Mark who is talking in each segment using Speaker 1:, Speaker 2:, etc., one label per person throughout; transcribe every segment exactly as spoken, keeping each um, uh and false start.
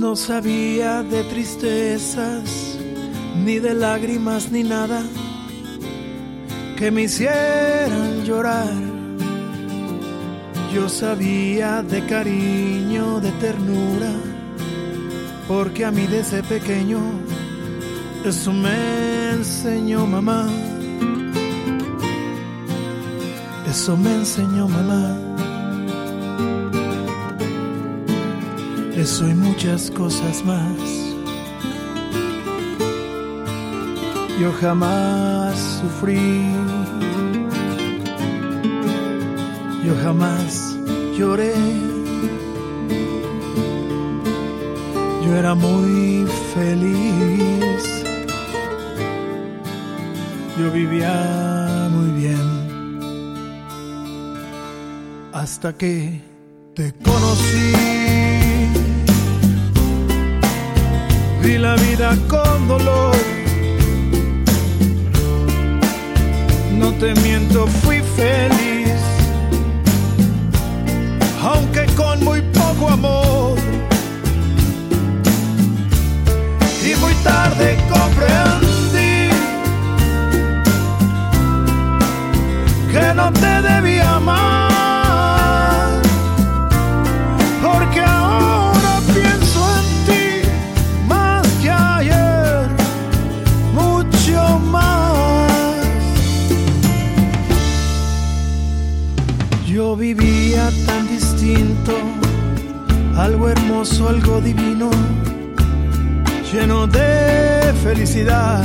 Speaker 1: No sabía de tristezas, ni de lágrimas, ni nada que me hicieran llorar. Yo sabía de cariño, de ternura, porque a mí desde pequeño eso me enseñó mamá. Eso me enseñó mamá. Eso y muchas cosas más. Yo jamás sufrí, yo jamás lloré. Yo era muy feliz, yo vivía muy bien, hasta que te conocí. Vi la vida con dolor, no te miento, fui feliz, aunque con muy poco amor. Y muy tarde comprendí que no te debía amar, porque ahora pienso en ti más que ayer, mucho más. Yo vivía tan distinto, algo hermoso, algo divino, lleno de felicidad.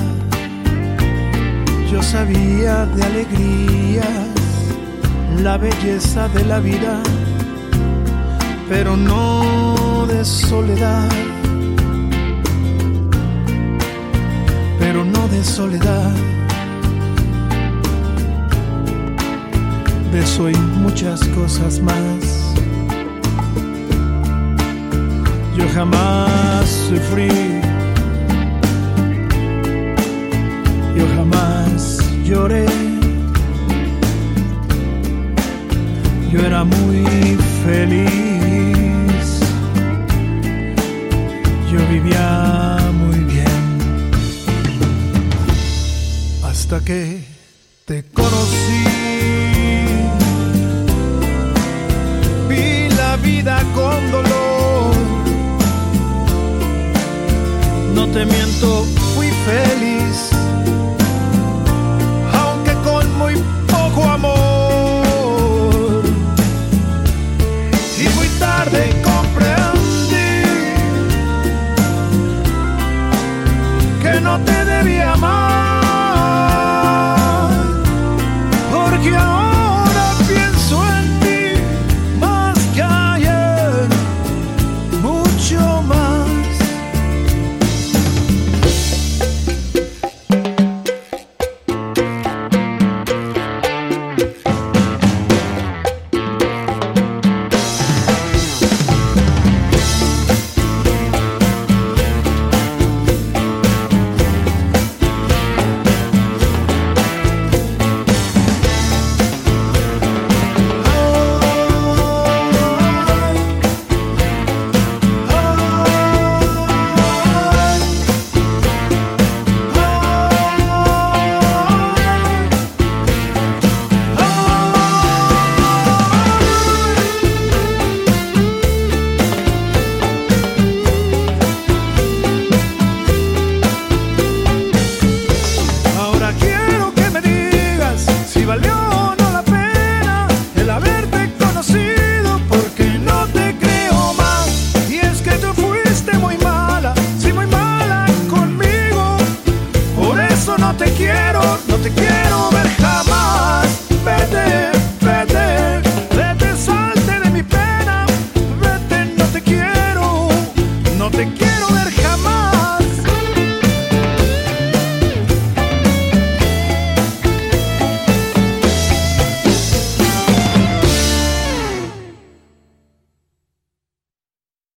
Speaker 1: Yo sabía de alegrías, la belleza de la vida, pero no de soledad, pero no de soledad. De eso y muchas cosas más. Yo jamás sufrí, yo jamás lloré. Yo era muy feliz, yo vivía muy bien, hasta que te conocí. Vi la vida con dolor, no te miento, fui feliz, aunque con muy poco amor. Y muy tarde comprendí que no te debía amar, porque ahora pienso en ti más que ayer, mucho más. No te quiero, no te quiero ver jamás. Vete, vete, vete, salte de mi pena. Vete, no te quiero, no te quiero.